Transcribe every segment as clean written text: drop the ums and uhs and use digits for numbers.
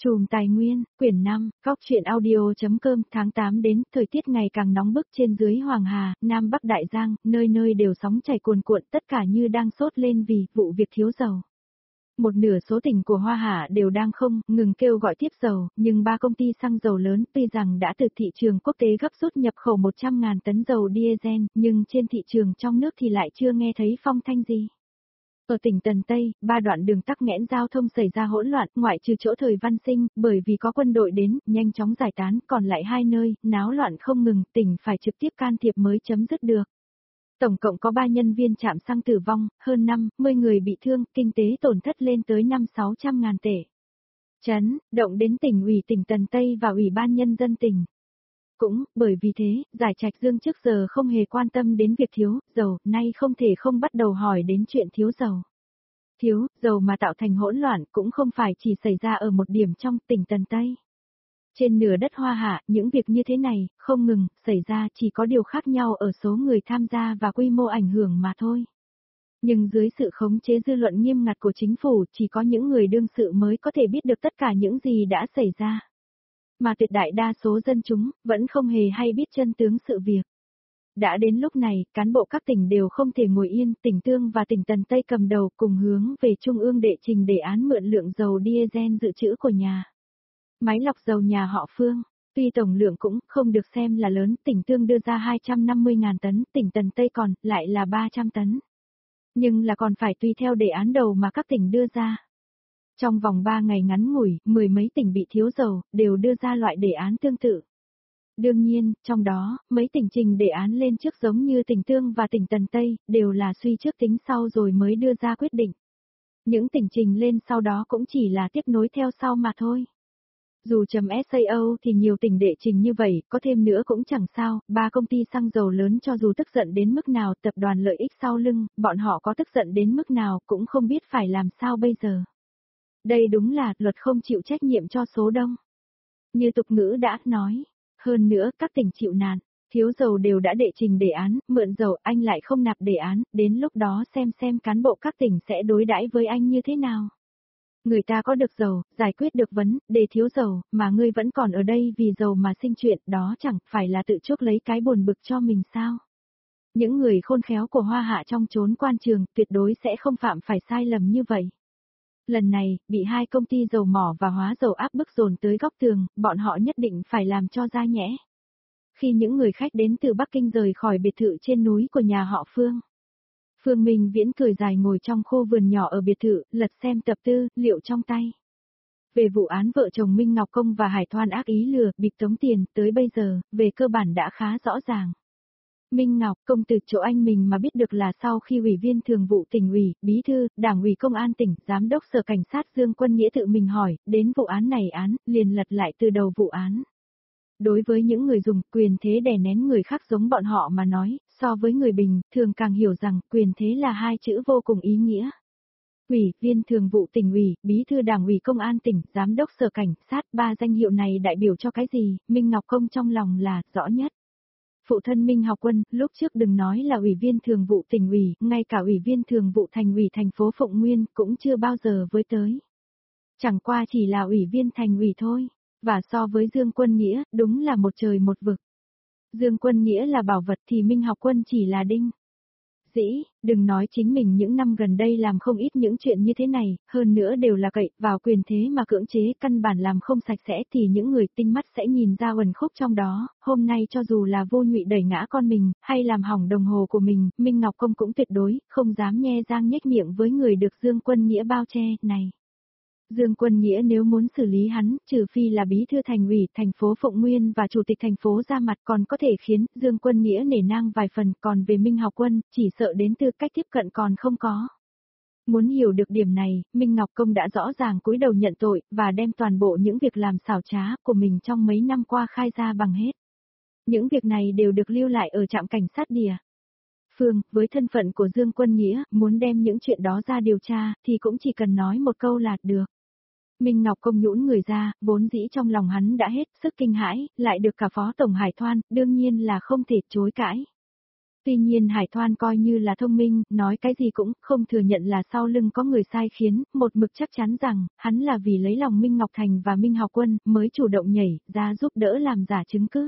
Chùm Tài Nguyên, quyển 5, góc truyện audio.com. Tháng 8 đến, thời tiết ngày càng nóng bức trên dưới Hoàng Hà, Nam Bắc Đại Giang, nơi nơi đều sóng chảy cuồn cuộn, tất cả như đang sốt lên vì vụ việc thiếu dầu. Một nửa số tỉnh của Hoa Hạ đều đang không ngừng kêu gọi tiếp dầu, nhưng ba công ty xăng dầu lớn tuy rằng đã từ thị trường quốc tế gấp rút nhập khẩu 100.000 tấn dầu diesel, nhưng trên thị trường trong nước thì lại chưa nghe thấy phong thanh gì. Ở tỉnh Tần Tây, 3 đoạn đường tắc nghẽn giao thông xảy ra hỗn loạn, ngoại trừ chỗ Thời Văn Sinh, bởi vì có quân đội đến, nhanh chóng giải tán, còn lại 2 nơi, náo loạn không ngừng, tỉnh phải trực tiếp can thiệp mới chấm dứt được. Tổng cộng có 3 nhân viên trạm xăng tử vong, hơn 50 người bị thương, kinh tế tổn thất lên tới 500-600 ngàn tệ. Chấn động đến tỉnh ủy tỉnh Tần Tây và Ủy ban Nhân dân tỉnh. Cũng, bởi vì thế, Giải Trạch Dương trước giờ không hề quan tâm đến việc thiếu dầu, nay không thể không bắt đầu hỏi đến chuyện thiếu dầu. Thiếu dầu mà tạo thành hỗn loạn cũng không phải chỉ xảy ra ở một điểm trong tỉnh Tần Tây. Trên nửa đất Hoa Hạ, những việc như thế này, không ngừng, xảy ra chỉ có điều khác nhau ở số người tham gia và quy mô ảnh hưởng mà thôi. Nhưng dưới sự khống chế dư luận nghiêm ngặt của chính phủ, chỉ có những người đương sự mới có thể biết được tất cả những gì đã xảy ra. Mà tuyệt đại đa số dân chúng, vẫn không hề hay biết chân tướng sự việc. Đã đến lúc này, cán bộ các tỉnh đều không thể ngồi yên, tỉnh Tương và tỉnh Tần Tây cầm đầu cùng hướng về Trung ương đệ trình đề án mượn lượng dầu diesel dự trữ của nhà máy lọc dầu nhà họ Phương. Tuy tổng lượng cũng không được xem là lớn, tỉnh Tương đưa ra 250.000 tấn, tỉnh Tần Tây còn lại là 300 tấn. Nhưng là còn phải tùy theo đề án đầu mà các tỉnh đưa ra. Trong vòng 3 ngày ngắn ngủi, 10 mấy tỉnh bị thiếu dầu, đều đưa ra loại đề án tương tự. Đương nhiên, trong đó, mấy tỉnh trình đề án lên trước giống như tỉnh Tương và tỉnh Tần Tây, đều là suy trước tính sau rồi mới đưa ra quyết định. Những tỉnh trình lên sau đó cũng chỉ là tiếp nối theo sau mà thôi. Dù chấm SAO thì nhiều tỉnh đệ trình như vậy, có thêm nữa cũng chẳng sao, ba công ty xăng dầu lớn cho dù tức giận đến mức nào, tập đoàn lợi ích sau lưng, bọn họ có tức giận đến mức nào cũng không biết phải làm sao bây giờ. Đây đúng là luật không chịu trách nhiệm cho số đông. Như tục ngữ đã nói, hơn nữa các tỉnh chịu nạn, thiếu dầu đều đã đệ trình đề án, mượn dầu anh lại không nạp đề án, đến lúc đó xem cán bộ các tỉnh sẽ đối đãi với anh như thế nào. Người ta có được dầu, giải quyết được vấn đề thiếu dầu, mà ngươi vẫn còn ở đây vì dầu mà sinh chuyện, đó chẳng phải là tự chuốc lấy cái buồn bực cho mình sao. Những người khôn khéo của Hoa Hạ trong chốn quan trường tuyệt đối sẽ không phạm phải sai lầm như vậy. Lần này, bị 2 công ty dầu mỏ và hóa dầu áp bức dồn tới góc tường, bọn họ nhất định phải làm cho ra nhẽ. Khi những người khách đến từ Bắc Kinh rời khỏi biệt thự trên núi của nhà họ Phương. Phương Minh Viễn cười dài ngồi trong khu vườn nhỏ ở biệt thự, lật xem tập tư, liệu trong tay. Về vụ án vợ chồng Minh Ngọc Công và Hải Thoan ác ý lừa, bịp tống tiền, tới bây giờ, về cơ bản đã khá rõ ràng. Minh Ngọc Công từ chỗ anh mình mà biết được là sau khi Ủy viên Thường vụ Tỉnh ủy, Bí thư, Đảng ủy Công an tỉnh, Giám đốc Sở Cảnh sát Dương Quân Nghĩa tự mình hỏi, đến vụ án này liền lật lại từ đầu vụ án. Đối với những người dùng quyền thế đè nén người khác giống bọn họ mà nói, so với người bình, thường càng hiểu rằng quyền thế là 2 chữ vô cùng ý nghĩa. Ủy viên Thường vụ Tỉnh ủy, Bí thư Đảng ủy Công an tỉnh, Giám đốc Sở Cảnh sát, 3 danh hiệu này đại biểu cho cái gì, Minh Ngọc Công trong lòng là rõ nhất. Phụ thân Minh Học Quân, lúc trước đừng nói là Ủy viên Thường vụ Tỉnh ủy, ngay cả Ủy viên Thường vụ Thành ủy thành phố Phụng Nguyên cũng chưa bao giờ với tới. Chẳng qua chỉ là Ủy viên Thành ủy thôi. Và so với Dương Quân Nghĩa, đúng là một trời một vực. Dương Quân Nghĩa là bảo vật thì Minh Học Quân chỉ là đinh. Dĩ, đừng nói chính mình những năm gần đây làm không ít những chuyện như thế này, hơn nữa đều là cậy vào quyền thế mà cưỡng chế căn bản làm không sạch sẽ thì những người tinh mắt sẽ nhìn ra uẩn khúc trong đó, hôm nay cho dù là vô nhụy đẩy ngã con mình, hay làm hỏng đồng hồ của mình, Minh Ngọc Công cũng tuyệt đối, không dám nhe răng nhếch miệng với người được Dương Quân Nghĩa bao che, này. Dương Quân Nghĩa nếu muốn xử lý hắn, trừ phi là bí thư thành ủy thành phố Phụng Nguyên và chủ tịch thành phố ra mặt còn có thể khiến Dương Quân Nghĩa nể nang vài phần, còn về Minh Học Quân, chỉ sợ đến tư cách tiếp cận còn không có. Muốn hiểu được điểm này, Minh Ngọc Công đã rõ ràng cúi đầu nhận tội, và đem toàn bộ những việc làm xảo trá của mình trong mấy năm qua khai ra bằng hết. Những việc này đều được lưu lại ở trạm cảnh sát Đìa Phương, với thân phận của Dương Quân Nghĩa, muốn đem những chuyện đó ra điều tra, thì cũng chỉ cần nói một câu là được. Minh Ngọc Công nhũn người ra, vốn dĩ trong lòng hắn đã hết sức kinh hãi, lại được cả Phó Tổng Hải Thoan, đương nhiên là không thể chối cãi. Tuy nhiên Hải Thoan coi như là thông minh, nói cái gì cũng không thừa nhận là sau lưng có người sai khiến, một mực chắc chắn rằng, hắn là vì lấy lòng Minh Ngọc Thành và Minh Học Quân, mới chủ động nhảy ra giúp đỡ làm giả chứng cứ.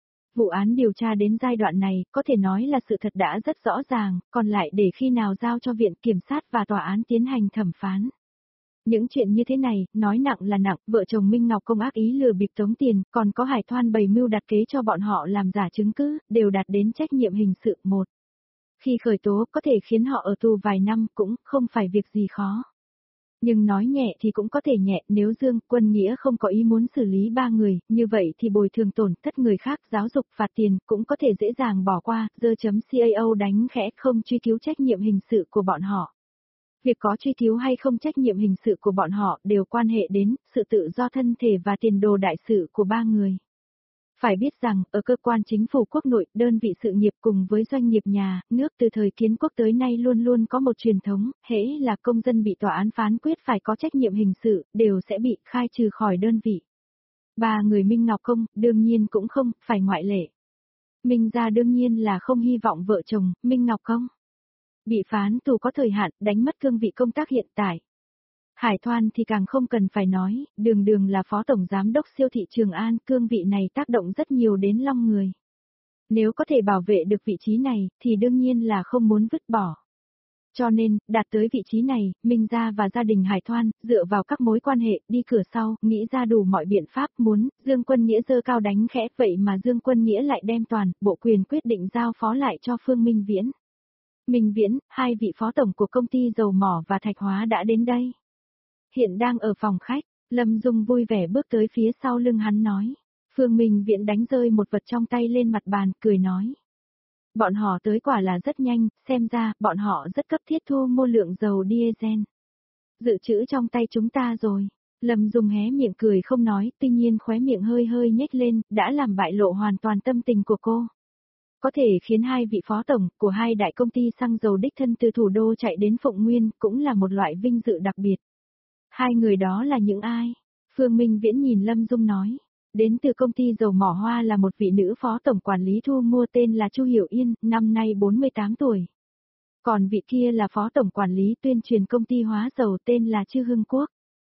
Vụ án điều tra đến giai đoạn này, có thể nói là sự thật đã rất rõ ràng, còn lại để khi nào giao cho viện kiểm sát và tòa án tiến hành thẩm phán. Những chuyện như thế này, nói nặng là nặng, vợ chồng Minh Ngọc Công ác ý lừa bịp tống tiền, còn có Hải Thoan bày mưu đặt kế cho bọn họ làm giả chứng cứ, đều đạt đến trách nhiệm hình sự một. Khi khởi tố có thể khiến họ ở tù vài năm cũng không phải việc gì khó. Nhưng nói nhẹ thì cũng có thể nhẹ, nếu Dương Quân Nghĩa không có ý muốn xử lý 3 người, như vậy thì bồi thường tổn thất người khác, giáo dục phạt tiền cũng có thể dễ dàng bỏ qua, .cao đánh khẽ không truy cứu trách nhiệm hình sự của bọn họ. Việc có truy cứu hay không trách nhiệm hình sự của bọn họ đều quan hệ đến sự tự do thân thể và tiền đồ đại sự của 3 người. Phải biết rằng, ở cơ quan chính phủ quốc nội, đơn vị sự nghiệp cùng với doanh nghiệp nhà, nước từ thời kiến quốc tới nay luôn luôn có một truyền thống, hễ là công dân bị tòa án phán quyết phải có trách nhiệm hình sự, đều sẽ bị khai trừ khỏi đơn vị. 3 người Minh Ngọc Công, đương nhiên cũng không, phải ngoại lệ. Minh gia đương nhiên là không hy vọng vợ chồng, Minh Ngọc Công bị phán tù có thời hạn, đánh mất cương vị công tác hiện tại. Hải Thoan thì càng không cần phải nói, đường đường là phó tổng giám đốc siêu thị Trường An, cương vị này tác động rất nhiều đến long người. Nếu có thể bảo vệ được vị trí này, thì đương nhiên là không muốn vứt bỏ. Cho nên, đạt tới vị trí này, Minh gia và gia đình Hải Thoan, dựa vào các mối quan hệ, đi cửa sau, nghĩ ra đủ mọi biện pháp muốn, Dương Quân Nghĩa giơ cao đánh khẽ, vậy mà Dương Quân Nghĩa lại đem toàn, bộ quyền quyết định giao phó lại cho Phương Minh Viễn. Minh Viễn, 2 vị phó tổng của công ty dầu mỏ và thạch hóa đã đến đây. Hiện đang ở phòng khách, Lâm Dung vui vẻ bước tới phía sau lưng hắn nói. Phương Minh Viễn đánh rơi một vật trong tay lên mặt bàn, cười nói. Bọn họ tới quả là rất nhanh, xem ra, bọn họ rất cấp thiết thu mua lượng dầu diesel. Dự trữ trong tay chúng ta rồi. Lâm Dung hé miệng cười không nói, tuy nhiên khóe miệng hơi hơi nhếch lên, đã làm bại lộ hoàn toàn tâm tình của cô. Có thể khiến 2 vị phó tổng của 2 đại công ty xăng dầu đích thân từ thủ đô chạy đến Phụng Nguyên cũng là một loại vinh dự đặc biệt. 2 người đó là những ai? Phương Minh Viễn nhìn Lâm Dung nói. Đến từ công ty dầu mỏ Hoa là một vị nữ phó tổng quản lý thu mua tên là Chu Hiểu Yên, năm nay 48 tuổi. Còn vị kia là phó tổng quản lý tuyên truyền công ty hóa dầu tên là Chư Hưng Quốc.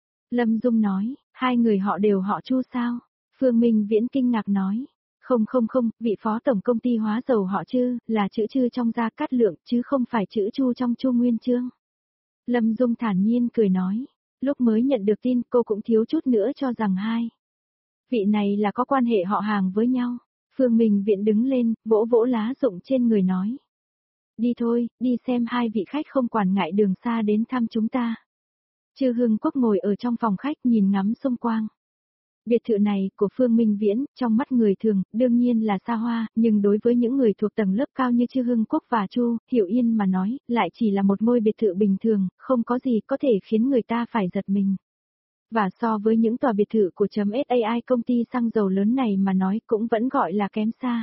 Lâm Dung nói, 2 người họ đều họ Chu sao? Phương Minh Viễn kinh ngạc nói. Không, vị phó tổng công ty hóa dầu họ Chư, là chữ Chư trong Gia Cát Lượng, chứ không phải chữ Chu trong Chu Nguyên Chương. Lâm Dung thản nhiên cười nói. Lúc mới nhận được tin cô cũng thiếu chút nữa cho rằng 2 vị này là có quan hệ họ hàng với nhau. Phương Minh Viễn đứng lên, vỗ vỗ lá rụng trên người nói. Đi thôi, đi xem 2 vị khách không quản ngại đường xa đến thăm chúng ta. Chư Hưng Quốc ngồi ở trong phòng khách nhìn ngắm xung quanh. Biệt thự này của Phương Minh Viễn, trong mắt người thường, đương nhiên là xa hoa, nhưng đối với những người thuộc tầng lớp cao như Chư Hưng Quốc và Chu Hiểu Yên mà nói, lại chỉ là một ngôi biệt thự bình thường, không có gì có thể khiến người ta phải giật mình. Và so với những tòa biệt thự của .SAI công ty xăng dầu lớn này mà nói cũng vẫn gọi là kém xa.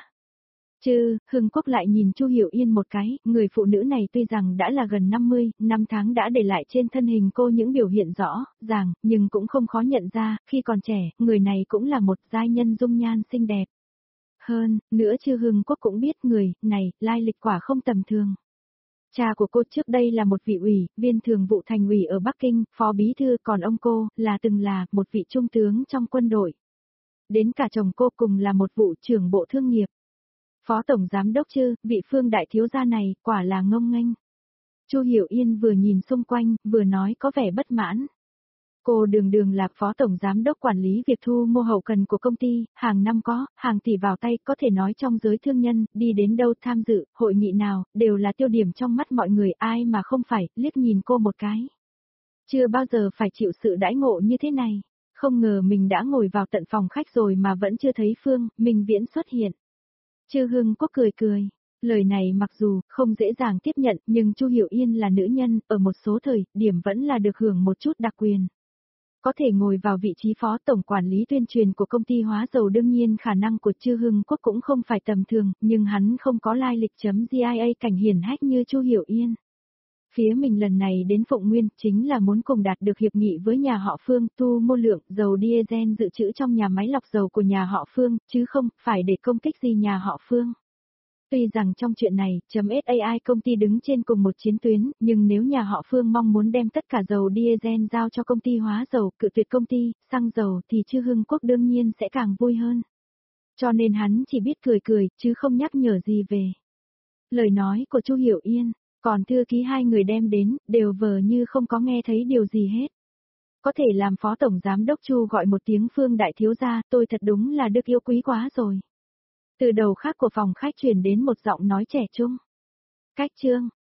Chư Hưng Quốc lại nhìn Chu Hiểu Yên một cái, người phụ nữ này tuy rằng đã là gần 50, năm tháng đã để lại trên thân hình cô những biểu hiện rõ, ràng, nhưng cũng không khó nhận ra, khi còn trẻ, người này cũng là một giai nhân dung nhan xinh đẹp. Hơn, nữa Chư Hưng Quốc cũng biết người này, lai lịch quả không tầm thường. Cha của cô trước đây là một vị ủy viên thường vụ thành ủy ở Bắc Kinh, phó bí thư, còn ông cô từng là một vị trung tướng trong quân đội. Đến cả chồng cô cùng là một vụ trưởng bộ thương nghiệp. Phó tổng giám đốc Chư, vị Phương đại thiếu gia này, quả là ngông nghênh. Chu Hiểu Yên vừa nhìn xung quanh, vừa nói có vẻ bất mãn. Cô đường là phó tổng giám đốc quản lý việc thu mua hậu cần của công ty, hàng năm có, hàng tỷ vào tay, có thể nói trong giới thương nhân, đi đến đâu tham dự, hội nghị nào, đều là tiêu điểm trong mắt mọi người, ai mà không phải, liếc nhìn cô một cái. Chưa bao giờ phải chịu sự đãi ngộ như thế này, không ngờ mình đã ngồi vào tận phòng khách rồi mà vẫn chưa thấy Phương Minh Viễn xuất hiện. Chư Hưng Quốc cười. Lời này mặc dù không dễ dàng tiếp nhận, nhưng Chu Hiểu Yên là nữ nhân, ở một số thời điểm vẫn là được hưởng một chút đặc quyền. Có thể ngồi vào vị trí phó tổng quản lý tuyên truyền của công ty hóa dầu, đương nhiên khả năng của Chư Hưng Quốc cũng không phải tầm thường, nhưng hắn không có lai lịch .GIA cảnh hiển hách như Chu Hiểu Yên. Phía mình lần này đến Phụng Nguyên chính là muốn cùng đạt được hiệp nghị với nhà họ Phương thu mua lượng dầu diesel dự trữ trong nhà máy lọc dầu của nhà họ Phương, chứ không phải để công kích gì nhà họ Phương. Tuy rằng trong chuyện này, .SAI công ty đứng trên cùng một chiến tuyến, nhưng nếu nhà họ Phương mong muốn đem tất cả dầu diesel giao cho công ty hóa dầu, cự tuyệt công ty, xăng dầu thì Trư Hưng Quốc đương nhiên sẽ càng vui hơn. Cho nên hắn chỉ biết cười cười, chứ không nhắc nhở gì về lời nói của Chu Hiểu Yên, còn thư ký hai người đem đến, đều vờ như không có nghe thấy điều gì hết. Có thể làm phó tổng giám đốc Chu gọi một tiếng Phương đại thiếu gia, tôi thật đúng là được yêu quý quá rồi. Từ đầu khác của phòng khách truyền đến một giọng nói trẻ trung. Cách chương